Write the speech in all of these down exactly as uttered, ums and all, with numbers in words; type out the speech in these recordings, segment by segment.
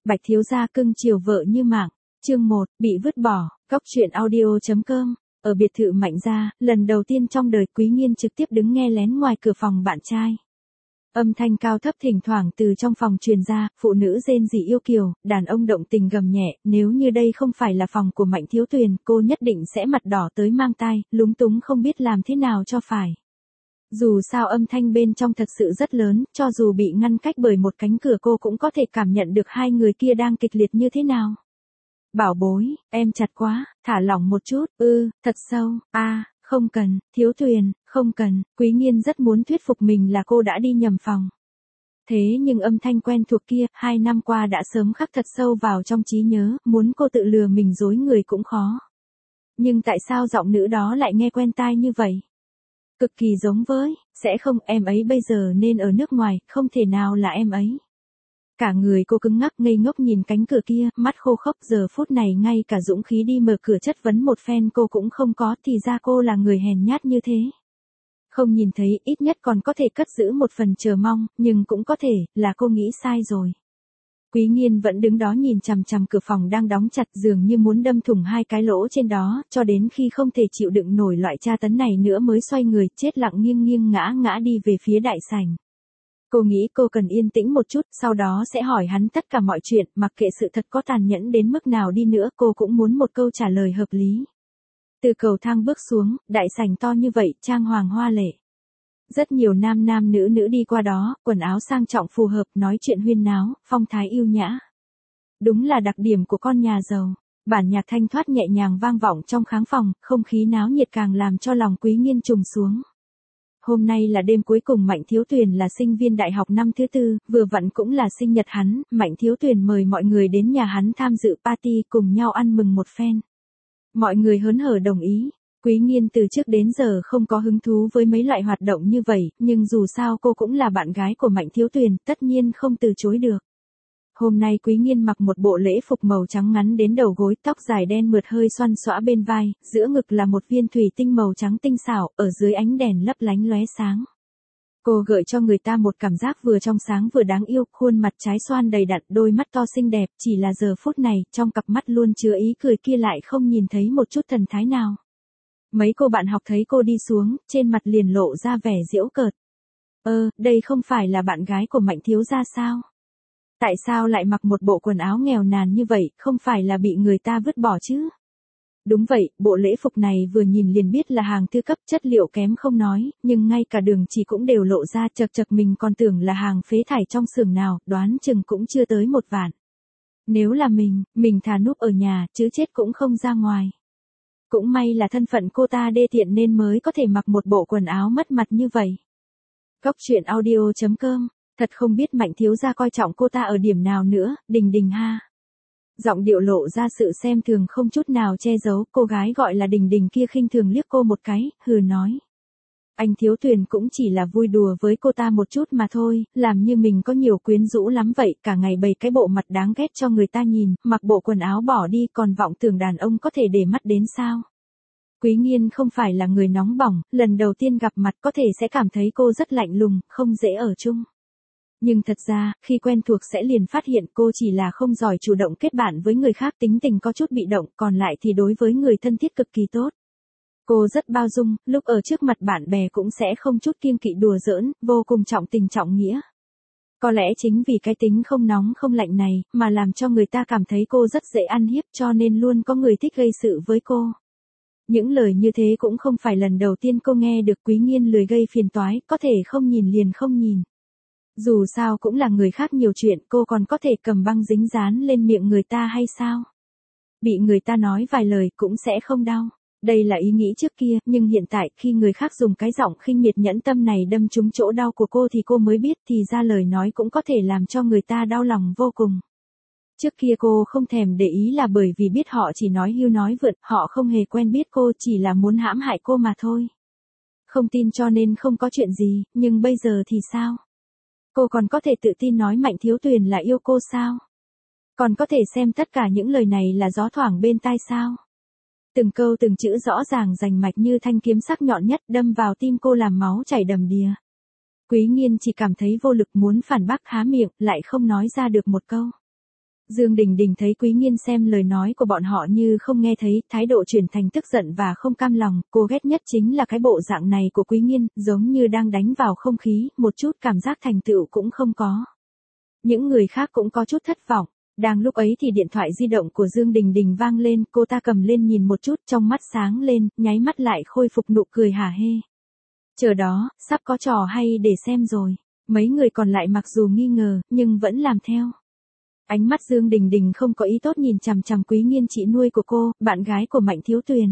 Bạch thiếu gia cưng chiều vợ như mạng. Chương một, bị vứt bỏ. Góc truyện audio chấm com. Ở biệt thự Mạnh gia, lần đầu tiên trong đời Quý Nghiên trực tiếp đứng nghe lén ngoài cửa phòng bạn trai. Âm thanh cao thấp thỉnh thoảng từ trong phòng truyền ra, phụ nữ rên rỉ yêu kiều, đàn ông động tình gầm nhẹ, nếu như đây không phải là phòng của Mạnh Thiếu Tuyền, cô nhất định sẽ mặt đỏ tới mang tai, lúng túng không biết làm thế nào cho phải. Dù sao âm thanh bên trong thật sự rất lớn, cho dù bị ngăn cách bởi một cánh cửa cô cũng có thể cảm nhận được hai người kia đang kịch liệt như thế nào. Bảo bối, em chặt quá, thả lỏng một chút, ư, thật sâu, a à, không cần, Thiếu Tuyền, không cần, Quý Nghiên rất muốn thuyết phục mình là cô đã đi nhầm phòng. Thế nhưng âm thanh quen thuộc kia, hai năm qua đã sớm khắc thật sâu vào trong trí nhớ, muốn cô tự lừa mình dối người cũng khó. Nhưng tại sao giọng nữ đó lại nghe quen tai như vậy? Cực kỳ giống với, sẽ không, em ấy bây giờ nên ở nước ngoài, không thể nào là em ấy. Cả người cô cứng ngắc ngây ngốc nhìn cánh cửa kia, mắt khô khốc, giờ phút này ngay cả dũng khí đi mở cửa chất vấn một phen cô cũng không có, thì ra cô là người hèn nhát như thế. Không nhìn thấy, ít nhất còn có thể cất giữ một phần chờ mong, nhưng cũng có thể, là cô nghĩ sai rồi. Quý Nghiên vẫn đứng đó nhìn chằm chằm cửa phòng đang đóng chặt, dường như muốn đâm thủng hai cái lỗ trên đó, cho đến khi không thể chịu đựng nổi loại tra tấn này nữa mới xoay người, chết lặng nghiêng nghiêng ngã ngã đi về phía đại sảnh. Cô nghĩ cô cần yên tĩnh một chút, sau đó sẽ hỏi hắn tất cả mọi chuyện, mặc kệ sự thật có tàn nhẫn đến mức nào đi nữa, cô cũng muốn một câu trả lời hợp lý. Từ cầu thang bước xuống, đại sảnh to như vậy, trang hoàng hoa lệ. Rất nhiều nam nam nữ nữ đi qua đó, quần áo sang trọng phù hợp, nói chuyện huyên náo, phong thái yêu nhã. Đúng là đặc điểm của con nhà giàu. Bản nhạc thanh thoát nhẹ nhàng vang vọng trong khán phòng, không khí náo nhiệt càng làm cho lòng Quý Nghiên trùng xuống. Hôm nay là đêm cuối cùng Mạnh Thiếu Tuyền là sinh viên đại học năm thứ tư, vừa vặn cũng là sinh nhật hắn, Mạnh Thiếu Tuyền mời mọi người đến nhà hắn tham dự party cùng nhau ăn mừng một phen. Mọi người hớn hở đồng ý. Quý Nghiên từ trước đến giờ không có hứng thú với mấy loại hoạt động như vậy, nhưng dù sao cô cũng là bạn gái của Mạnh Thiếu Tuyền, tất nhiên không từ chối được. Hôm nay Quý Nghiên mặc một bộ lễ phục màu trắng ngắn đến đầu gối, tóc dài đen mượt hơi xoăn xõa bên vai, giữa ngực là một viên thủy tinh màu trắng tinh xảo, ở dưới ánh đèn lấp lánh lóe sáng. Cô gợi cho người ta một cảm giác vừa trong sáng vừa đáng yêu, khuôn mặt trái xoan đầy đặn, đôi mắt to xinh đẹp, chỉ là giờ phút này, trong cặp mắt luôn chứa ý cười kia lại không nhìn thấy một chút thần thái nào. Mấy cô bạn học thấy cô đi xuống, trên mặt liền lộ ra vẻ giễu cợt. Ơ, đây không phải là bạn gái của Mạnh thiếu gia sao? Tại sao lại mặc một bộ quần áo nghèo nàn như vậy, không phải là bị người ta vứt bỏ chứ? Đúng vậy, bộ lễ phục này vừa nhìn liền biết là hàng thư cấp, chất liệu kém không nói, nhưng ngay cả đường chỉ cũng đều lộ ra, chật chật mình còn tưởng là hàng phế thải trong xưởng nào, đoán chừng cũng chưa tới một vạn. Nếu là mình, mình thà núp ở nhà, chứ chết cũng không ra ngoài. Cũng may là thân phận cô ta đê tiện nên mới có thể mặc một bộ quần áo mất mặt như vậy. Góc truyện audio chấm com. Thật không biết Mạnh thiếu gia coi trọng cô ta ở điểm nào nữa, Đình Đình ha. Giọng điệu lộ ra sự xem thường không chút nào che giấu, cô gái gọi là Đình Đình kia khinh thường liếc cô một cái, hừ nói. Anh Thiếu Tuyền cũng chỉ là vui đùa với cô ta một chút mà thôi, làm như mình có nhiều quyến rũ lắm vậy, cả ngày bày cái bộ mặt đáng ghét cho người ta nhìn, mặc bộ quần áo bỏ đi còn vọng tưởng đàn ông có thể để mắt đến sao. Quý Nghiên không phải là người nóng bỏng, lần đầu tiên gặp mặt có thể sẽ cảm thấy cô rất lạnh lùng, không dễ ở chung. Nhưng thật ra, khi quen thuộc sẽ liền phát hiện cô chỉ là không giỏi chủ động kết bạn với người khác, tính tình có chút bị động, còn lại thì đối với người thân thiết cực kỳ tốt. Cô rất bao dung, lúc ở trước mặt bạn bè cũng sẽ không chút kiêng kỵ đùa giỡn, vô cùng trọng tình trọng nghĩa. Có lẽ chính vì cái tính không nóng không lạnh này, mà làm cho người ta cảm thấy cô rất dễ ăn hiếp, cho nên luôn có người thích gây sự với cô. Những lời như thế cũng không phải lần đầu tiên cô nghe được. Quý Nghiên lười gây phiền toái, có thể không nhìn liền không nhìn. Dù sao cũng là người khác nhiều chuyện, cô còn có thể cầm băng dính dán lên miệng người ta hay sao? Bị người ta nói vài lời cũng sẽ không đau. Đây là ý nghĩ trước kia, nhưng hiện tại khi người khác dùng cái giọng khinh miệt nhẫn tâm này đâm trúng chỗ đau của cô thì cô mới biết thì ra lời nói cũng có thể làm cho người ta đau lòng vô cùng. Trước kia cô không thèm để ý là bởi vì biết họ chỉ nói hưu nói vượt, họ không hề quen biết cô, chỉ là muốn hãm hại cô mà thôi. Không tin cho nên không có chuyện gì, nhưng bây giờ thì sao? Cô còn có thể tự tin nói Mạnh Thiếu Tuyền là yêu cô sao? Còn có thể xem tất cả những lời này là gió thoảng bên tai sao? Từng câu từng chữ rõ ràng rành mạch như thanh kiếm sắc nhọn nhất đâm vào tim cô làm máu chảy đầm đìa. Quý Nghiên chỉ cảm thấy vô lực muốn phản bác há miệng, lại không nói ra được một câu. Dương Đình Đình thấy Quý Nghiên xem lời nói của bọn họ như không nghe thấy, thái độ chuyển thành tức giận và không cam lòng, cô ghét nhất chính là cái bộ dạng này của Quý Nghiên, giống như đang đánh vào không khí, một chút cảm giác thành tựu cũng không có. Những người khác cũng có chút thất vọng. Đang lúc ấy thì điện thoại di động của Dương Đình Đình vang lên, cô ta cầm lên nhìn một chút, trong mắt sáng lên, nháy mắt lại khôi phục nụ cười hả hê. Chờ đó, sắp có trò hay để xem rồi. Mấy người còn lại mặc dù nghi ngờ, nhưng vẫn làm theo. Ánh mắt Dương Đình Đình không có ý tốt nhìn chằm chằm Quý Nghiên, chị nuôi của cô, bạn gái của Mạnh Thiếu Tuyền.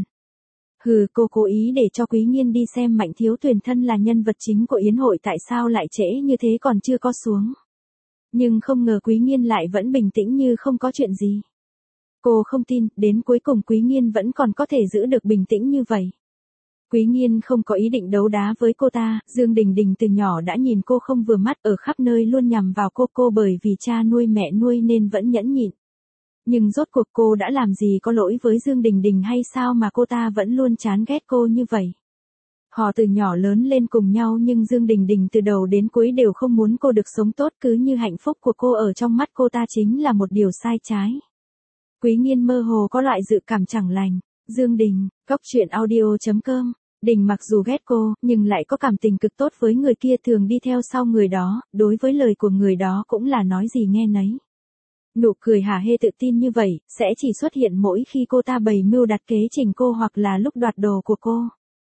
Hừ, cô cố ý để cho Quý Nghiên đi xem Mạnh Thiếu Tuyền thân là nhân vật chính của yến hội, tại sao lại trễ như thế còn chưa có xuống. Nhưng không ngờ Quý Nghiên lại vẫn bình tĩnh như không có chuyện gì. Cô không tin, đến cuối cùng Quý Nghiên vẫn còn có thể giữ được bình tĩnh như vậy. Quý Nghiên không có ý định đấu đá với cô ta, Dương Đình Đình từ nhỏ đã nhìn cô không vừa mắt, ở khắp nơi luôn nhằm vào cô, cô bởi vì cha nuôi mẹ nuôi nên vẫn nhẫn nhịn. Nhưng rốt cuộc cô đã làm gì có lỗi với Dương Đình Đình hay sao mà cô ta vẫn luôn chán ghét cô như vậy. Họ từ nhỏ lớn lên cùng nhau nhưng Dương Đình Đình từ đầu đến cuối đều không muốn cô được sống tốt, cứ như hạnh phúc của cô ở trong mắt cô ta chính là một điều sai trái. Quý Nghiên mơ hồ có loại dự cảm chẳng lành. Dương Đình, Cóc Truyện Audio chấm com. Đình mặc dù ghét cô, nhưng lại có cảm tình cực tốt với người kia, thường đi theo sau người đó, đối với lời của người đó cũng là nói gì nghe nấy. Nụ cười hả hê tự tin như vậy, sẽ chỉ xuất hiện mỗi khi cô ta bày mưu đặt kế chỉnh cô hoặc là lúc đoạt đồ của cô.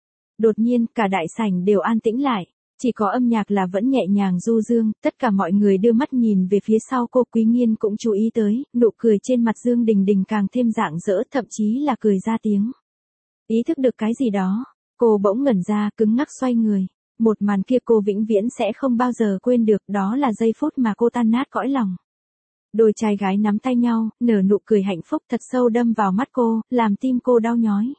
Đột nhiên, cả đại sảnh đều an tĩnh lại. Chỉ có âm nhạc là vẫn nhẹ nhàng du dương, tất cả mọi người đưa mắt nhìn về phía sau cô. Quý Nghiên cũng chú ý tới, nụ cười trên mặt Dương Đình Đình càng thêm rạng rỡ, thậm chí là cười ra tiếng. Ý thức được cái gì đó, cô bỗng ngẩn ra, cứng ngắc xoay người. Một màn kia cô vĩnh viễn sẽ không bao giờ quên được, đó là giây phút mà cô tan nát cõi lòng. Đôi trai gái nắm tay nhau, nở nụ cười hạnh phúc thật sâu đâm vào mắt cô, làm tim cô đau nhói.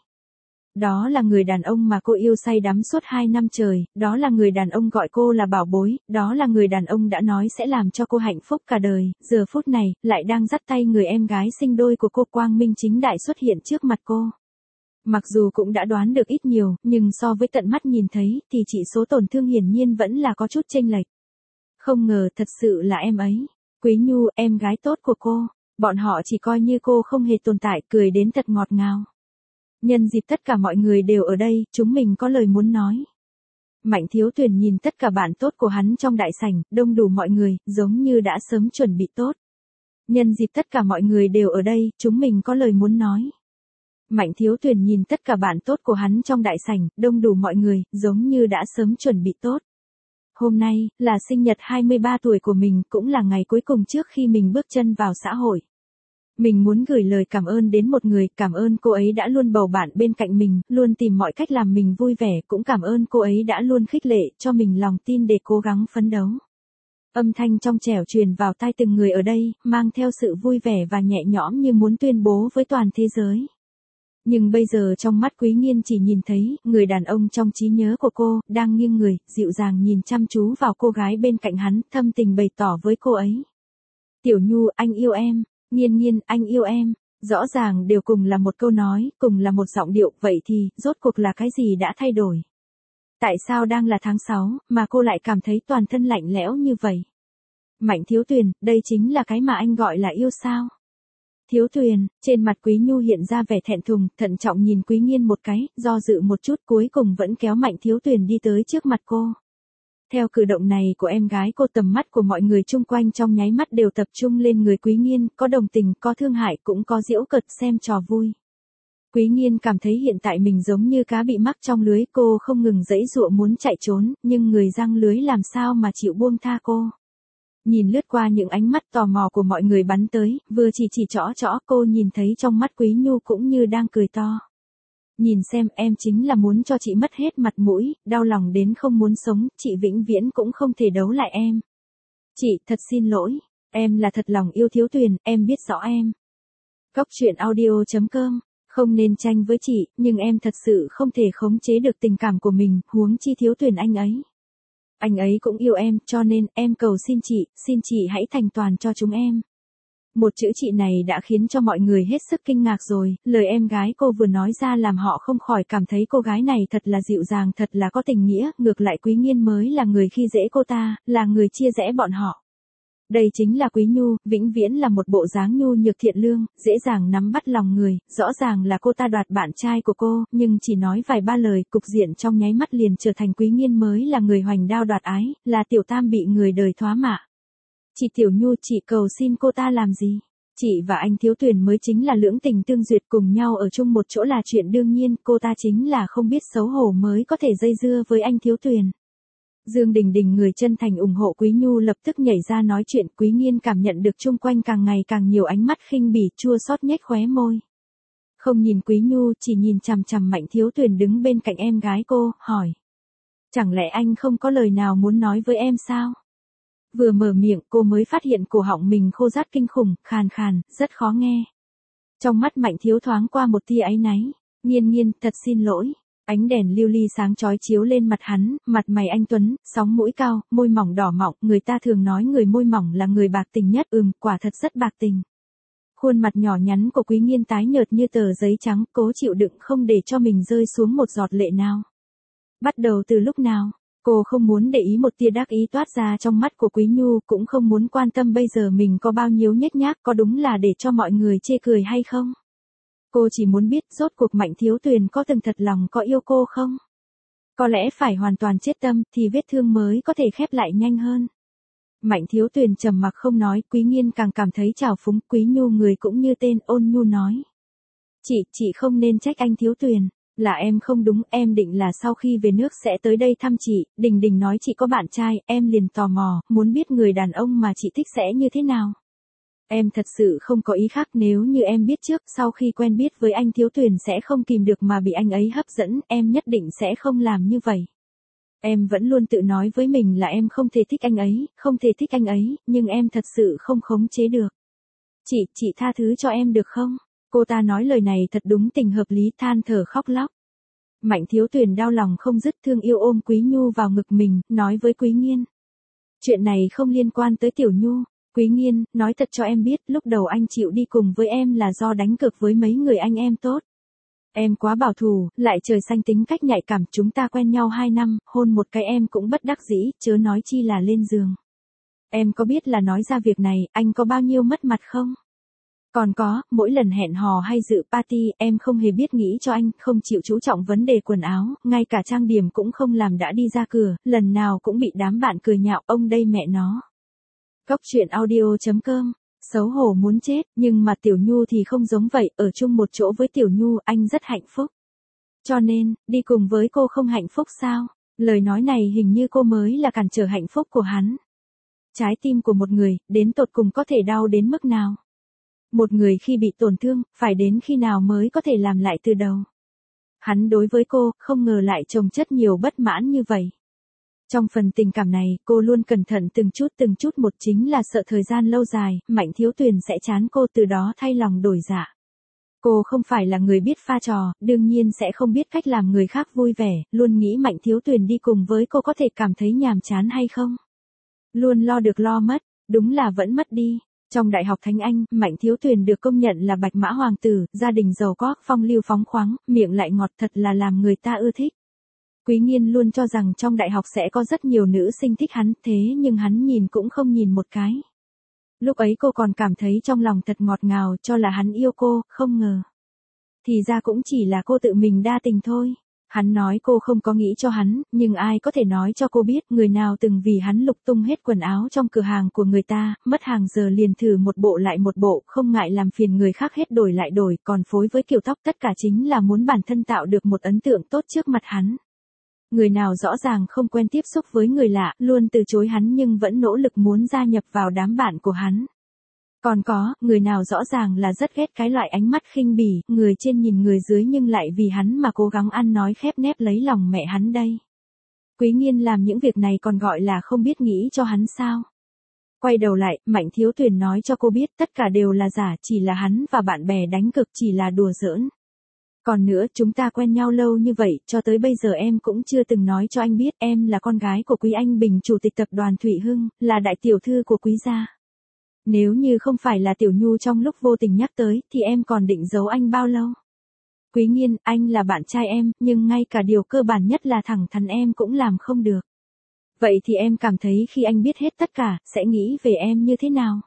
Đó là người đàn ông mà cô yêu say đắm suốt hai năm trời, đó là người đàn ông gọi cô là bảo bối, đó là người đàn ông đã nói sẽ làm cho cô hạnh phúc cả đời, giờ phút này, lại đang dắt tay người em gái sinh đôi của cô quang minh chính đại xuất hiện trước mặt cô. Mặc dù cũng đã đoán được ít nhiều, nhưng so với tận mắt nhìn thấy, thì chỉ số tổn thương hiển nhiên vẫn là có chút chênh lệch. Không ngờ thật sự là em ấy. Quý Nhu, em gái tốt của cô. Bọn họ chỉ coi như cô không hề tồn tại, cười đến thật ngọt ngào. Nhân dịp tất cả mọi người đều ở đây, chúng mình có lời muốn nói. Mạnh Thiếu Tuyền nhìn tất cả bạn tốt của hắn trong đại sảnh, đông đủ mọi người, giống như đã sớm chuẩn bị tốt. Nhân dịp tất cả mọi người đều ở đây, chúng mình có lời muốn nói. Mạnh Thiếu Tuyền nhìn tất cả bạn tốt của hắn trong đại sảnh, đông đủ mọi người, giống như đã sớm chuẩn bị tốt. Hôm nay, là sinh nhật hai mươi ba tuổi của mình, cũng là ngày cuối cùng trước khi mình bước chân vào xã hội. Mình muốn gửi lời cảm ơn đến một người, cảm ơn cô ấy đã luôn bầu bạn bên cạnh mình, luôn tìm mọi cách làm mình vui vẻ, cũng cảm ơn cô ấy đã luôn khích lệ cho mình lòng tin để cố gắng phấn đấu. Âm thanh trong trẻo truyền vào tai từng người ở đây, mang theo sự vui vẻ và nhẹ nhõm như muốn tuyên bố với toàn thế giới. Nhưng bây giờ trong mắt Quý Nghiên chỉ nhìn thấy, người đàn ông trong trí nhớ của cô, đang nghiêng người, dịu dàng nhìn chăm chú vào cô gái bên cạnh hắn, thâm tình bày tỏ với cô ấy. Tiểu Nhu, anh yêu em. Nghiên Nghiên, anh yêu em. Rõ ràng đều cùng là một câu nói, cùng là một giọng điệu, vậy thì, rốt cuộc là cái gì đã thay đổi? Tại sao đang là tháng sáu, mà cô lại cảm thấy toàn thân lạnh lẽo như vậy? Mạnh Thiếu Tuyền, đây chính là cái mà anh gọi là yêu sao? Thiếu Tuyền, trên mặt Quý Nhu hiện ra vẻ thẹn thùng, thận trọng nhìn Quý Nghiên một cái, do dự một chút cuối cùng vẫn kéo Mạnh Thiếu Tuyền đi tới trước mặt cô. Theo cử động này của em gái cô, tầm mắt của mọi người chung quanh trong nháy mắt đều tập trung lên người Quý Nghiên, có đồng tình, có thương hại, cũng có giễu cợt xem trò vui. Quý Nghiên cảm thấy hiện tại mình giống như cá bị mắc trong lưới, cô không ngừng giãy giụa muốn chạy trốn, nhưng người giăng lưới làm sao mà chịu buông tha cô. Nhìn lướt qua những ánh mắt tò mò của mọi người bắn tới, vừa chỉ chỉ trõ trõ, cô nhìn thấy trong mắt Quý Nhu cũng như đang cười to. Nhìn xem, em chính là muốn cho chị mất hết mặt mũi, đau lòng đến không muốn sống, chị vĩnh viễn cũng không thể đấu lại em. Chị, thật xin lỗi, em là thật lòng yêu Thiếu Tuyền, em biết rõ em. Cóc Truyện Audio chấm com, không nên tranh với chị, nhưng em thật sự không thể khống chế được tình cảm của mình, huống chi Thiếu Tuyền anh ấy. Anh ấy cũng yêu em, cho nên, em cầu xin chị, xin chị hãy thành toàn cho chúng em. Một chữ chị này đã khiến cho mọi người hết sức kinh ngạc rồi, lời em gái cô vừa nói ra làm họ không khỏi cảm thấy cô gái này thật là dịu dàng, thật là có tình nghĩa, ngược lại Quý Nghiên mới là người khi dễ cô ta, là người chia rẽ bọn họ. Đây chính là Quý Nhu, vĩnh viễn là một bộ dáng nhu nhược thiện lương, dễ dàng nắm bắt lòng người, rõ ràng là cô ta đoạt bạn trai của cô, nhưng chỉ nói vài ba lời, cục diện trong nháy mắt liền trở thành Quý Nghiên mới là người hoành đao đoạt ái, là Tiểu Tam bị người đời thoá mạ. Chị Tiểu Nhu, chị cầu xin cô ta làm gì? Chị và anh Thiếu Tuyền mới chính là lưỡng tình tương duyệt, cùng nhau ở chung một chỗ là chuyện đương nhiên, cô ta chính là không biết xấu hổ mới có thể dây dưa với anh Thiếu Tuyền. Dương Đình Đình người chân thành ủng hộ Quý Nhu lập tức nhảy ra nói chuyện. Quý Nghiên cảm nhận được chung quanh càng ngày càng nhiều ánh mắt khinh bỉ, chua xót nhếch khóe môi. Không nhìn Quý Nhu, chỉ nhìn chằm chằm Mạnh Thiếu Tuyền đứng bên cạnh em gái cô, hỏi. Chẳng lẽ anh không có lời nào muốn nói với em sao? Vừa mở miệng cô mới phát hiện cổ họng mình khô rát kinh khủng, khàn khàn, rất khó nghe. Trong mắt Mạnh Thiếu thoáng qua một tia áy náy. Nghiên Nghiên, thật xin lỗi. Ánh đèn lưu ly sáng chói chiếu lên mặt hắn, mặt mày anh tuấn, sóng mũi cao, môi mỏng đỏ mọng, người ta thường nói người môi mỏng là người bạc tình nhất, ừm, quả thật rất bạc tình. Khuôn mặt nhỏ nhắn của Quý Nghiên tái nhợt như tờ giấy trắng, cố chịu đựng không để cho mình rơi xuống một giọt lệ nào. Bắt đầu từ lúc nào? Cô không muốn để ý một tia đắc ý toát ra trong mắt của Quý Nhu, cũng không muốn quan tâm bây giờ mình có bao nhiêu nhếch nhác, có đúng là để cho mọi người chê cười hay không. Cô chỉ muốn biết rốt cuộc Mạnh Thiếu Tuyền có từng thật lòng có yêu cô không? Có lẽ phải hoàn toàn chết tâm thì vết thương mới có thể khép lại nhanh hơn. Mạnh Thiếu Tuyền trầm mặc không nói, Quý Nghiên càng cảm thấy trào phúng. Quý Nhu người cũng như tên, ôn nhu nói. Chị, chị không nên trách anh Thiếu Tuyền. Là em không đúng, em định là sau khi về nước sẽ tới đây thăm chị. Đình Đình nói chị có bạn trai, em liền tò mò, muốn biết người đàn ông mà chị thích sẽ như thế nào. Em thật sự không có ý khác, nếu như em biết trước, sau khi quen biết với anh Thiếu Tuyền sẽ không kìm được mà bị anh ấy hấp dẫn, em nhất định sẽ không làm như vậy. Em vẫn luôn tự nói với mình là em không thể thích anh ấy, không thể thích anh ấy, nhưng em thật sự không khống chế được. Chị, chị tha thứ cho em được không? Cô ta nói lời này thật đúng tình hợp lý, than thở khóc lóc. Mạnh Thiếu Tuyền đau lòng không dứt, thương yêu ôm Quý Nhu vào ngực mình, nói với Quý Nghiên. Chuyện này không liên quan tới Tiểu Nhu. Quý Nghiên, nói thật cho em biết, lúc đầu anh chịu đi cùng với em là do đánh cược với mấy người anh em tốt. Em quá bảo thủ, lại trời xanh tính cách nhạy cảm, chúng ta quen nhau hai năm, hôn một cái em cũng bất đắc dĩ, chớ nói chi là lên giường. Em có biết là nói ra việc này, anh có bao nhiêu mất mặt không? Còn có, mỗi lần hẹn hò hay dự party, em không hề biết nghĩ cho anh, không chịu chú trọng vấn đề quần áo, ngay cả trang điểm cũng không làm đã đi ra cửa, lần nào cũng bị đám bạn cười nhạo, ông đây mẹ nó. Góc truyện audio chấm com, xấu hổ muốn chết, nhưng mà Tiểu Nhu thì không giống vậy, ở chung một chỗ với Tiểu Nhu, anh rất hạnh phúc. Cho nên, đi cùng với cô không hạnh phúc sao? Lời nói này hình như cô mới là cản trở hạnh phúc của hắn. Trái tim của một người, đến tột cùng có thể đau đến mức nào? Một người khi bị tổn thương, phải đến khi nào mới có thể làm lại từ đầu? Hắn đối với cô, không ngờ lại chồng chất nhiều bất mãn như vậy. Trong phần tình cảm này, cô luôn cẩn thận từng chút từng chút một, chính là sợ thời gian lâu dài, Mạnh Thiếu Tuyền sẽ chán cô, từ đó thay lòng đổi dạ. Cô không phải là người biết pha trò, đương nhiên sẽ không biết cách làm người khác vui vẻ, luôn nghĩ Mạnh Thiếu Tuyền đi cùng với cô có thể cảm thấy nhàm chán hay không. Luôn lo được lo mất, đúng là vẫn mất đi. Trong Đại học Thánh Anh, Mạnh Thiếu Tuyền được công nhận là bạch mã hoàng tử, gia đình giàu có, phong lưu phóng khoáng, miệng lại ngọt, thật là làm người ta ưa thích. Quý Nghiên luôn cho rằng trong đại học sẽ có rất nhiều nữ sinh thích hắn, thế nhưng hắn nhìn cũng không nhìn một cái. Lúc ấy cô còn cảm thấy trong lòng thật ngọt ngào, cho là hắn yêu cô, không ngờ. Thì ra cũng chỉ là cô tự mình đa tình thôi. Hắn nói cô không có nghĩ cho hắn, nhưng ai có thể nói cho cô biết, người nào từng vì hắn lục tung hết quần áo trong cửa hàng của người ta, mất hàng giờ liền thử một bộ lại một bộ, không ngại làm phiền người khác hết đổi lại đổi, còn phối với kiểu tóc, tất cả chính là muốn bản thân tạo được một ấn tượng tốt trước mặt hắn. Người nào rõ ràng không quen tiếp xúc với người lạ, luôn từ chối hắn nhưng vẫn nỗ lực muốn gia nhập vào đám bạn của hắn. Còn có, người nào rõ ràng là rất ghét cái loại ánh mắt khinh bỉ, người trên nhìn người dưới nhưng lại vì hắn mà cố gắng ăn nói khép nép lấy lòng mẹ hắn đây. Quý Nghiên làm những việc này còn gọi là không biết nghĩ cho hắn sao. Quay đầu lại, Mạnh Thiếu Tuyền nói cho cô biết tất cả đều là giả, chỉ là hắn và bạn bè đánh cực, chỉ là đùa giỡn. Còn nữa, chúng ta quen nhau lâu như vậy, cho tới bây giờ em cũng chưa từng nói cho anh biết, em là con gái của Quý Anh Bình, chủ tịch tập đoàn Thụy Hưng, là đại tiểu thư của Quý gia. Nếu như không phải là Tiểu Nhu trong lúc vô tình nhắc tới, thì em còn định giấu anh bao lâu? Quý Nghiên, anh là bạn trai em, nhưng ngay cả điều cơ bản nhất là thẳng thắn em cũng làm không được. Vậy thì em cảm thấy khi anh biết hết tất cả, sẽ nghĩ về em như thế nào?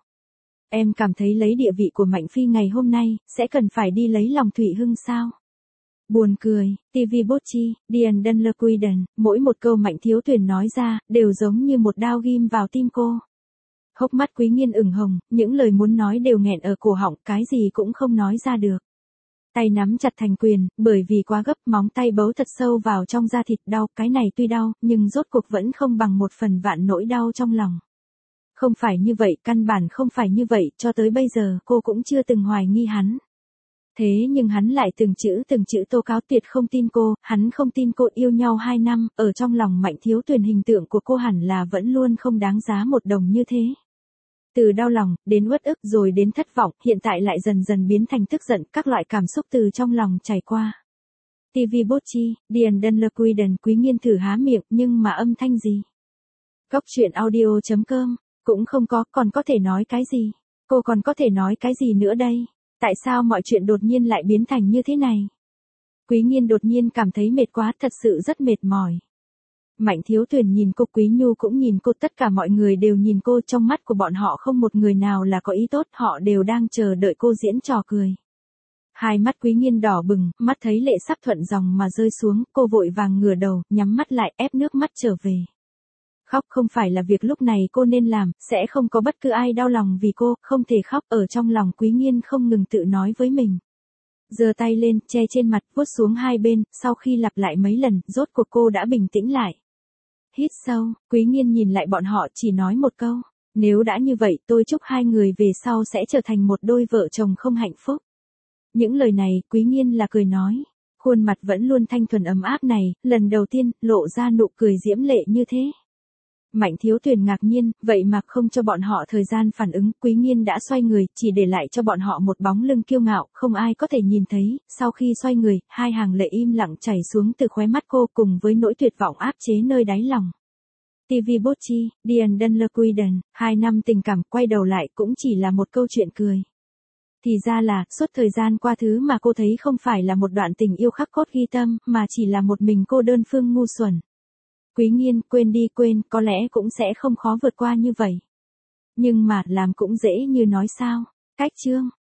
Em cảm thấy lấy địa vị của Mạnh Phi ngày hôm nay, sẽ cần phải đi lấy lòng Thụy Hưng sao? Buồn cười, ti vi Bocchi, Dian Dunlequiden, mỗi một câu Mạnh Thiếu Tuyền nói ra, đều giống như một đao ghim vào tim cô. Hốc mắt Quý Nghiên ửng hồng, những lời muốn nói đều nghẹn ở cổ họng, cái gì cũng không nói ra được. Tay nắm chặt thành quyền, bởi vì quá gấp, móng tay bấu thật sâu vào trong da thịt, đau, cái này tuy đau, nhưng rốt cuộc vẫn không bằng một phần vạn nỗi đau trong lòng. Không phải như vậy, căn bản không phải như vậy, cho tới bây giờ cô cũng chưa từng hoài nghi hắn. Thế nhưng hắn lại từng chữ từng chữ tố cáo tuyệt không tin cô, hắn không tin cô yêu nhau hai năm, ở trong lòng Mạnh Thiếu Tuyền hình tượng của cô hẳn là vẫn luôn không đáng giá một đồng như thế. Từ đau lòng, đến uất ức rồi đến thất vọng, hiện tại lại dần dần biến thành tức giận, các loại cảm xúc từ trong lòng chảy qua. ti vi Bocchi, Dian Dunlequiden, Quý Nghiên thử há miệng, nhưng mà âm thanh gì? Góc truyện audio chấm com, cũng không có, còn có thể nói cái gì? Cô còn có thể nói cái gì nữa đây? Tại sao mọi chuyện đột nhiên lại biến thành như thế này? Quý Nghiên đột nhiên cảm thấy mệt quá, thật sự rất mệt mỏi. Mạnh Thiếu Tuyền nhìn cô, Quý Nhu cũng nhìn cô, tất cả mọi người đều nhìn cô, trong mắt của bọn họ không một người nào là có ý tốt, họ đều đang chờ đợi cô diễn trò cười. Hai mắt Quý Nghiên đỏ bừng, mắt thấy lệ sắp thuận dòng mà rơi xuống, cô vội vàng ngửa đầu, nhắm mắt lại, ép nước mắt trở về. Khóc không phải là việc lúc này cô nên làm, sẽ không có bất cứ ai đau lòng vì cô, không thể khóc, ở trong lòng Quý Nghiên không ngừng tự nói với mình. Giơ tay lên, che trên mặt, vuốt xuống hai bên, sau khi lặp lại mấy lần, rốt cuộc cô đã bình tĩnh lại. Hít sâu, Quý Nghiên nhìn lại bọn họ, chỉ nói một câu, nếu đã như vậy, tôi chúc hai người về sau sẽ trở thành một đôi vợ chồng không hạnh phúc. Những lời này, Quý Nghiên là cười nói, khuôn mặt vẫn luôn thanh thuần ấm áp này, lần đầu tiên, lộ ra nụ cười diễm lệ như thế. Mạnh Thiếu Tuyền ngạc nhiên, vậy mà không cho bọn họ thời gian phản ứng, Quý Nghiên đã xoay người, chỉ để lại cho bọn họ một bóng lưng kiêu ngạo, không ai có thể nhìn thấy, sau khi xoay người, hai hàng lệ im lặng chảy xuống từ khóe mắt cô cùng với nỗi tuyệt vọng áp chế nơi đáy lòng. ti vi Bocchi, Dian Dunlequiden, hai năm tình cảm, quay đầu lại cũng chỉ là một câu chuyện cười. Thì ra là, suốt thời gian qua thứ mà cô thấy không phải là một đoạn tình yêu khắc cốt ghi tâm, mà chỉ là một mình cô đơn phương ngu xuẩn. Quý Nghiên, quên đi quên, có lẽ cũng sẽ không khó vượt qua như vậy. Nhưng mà, làm cũng dễ như nói sao. Cách chương.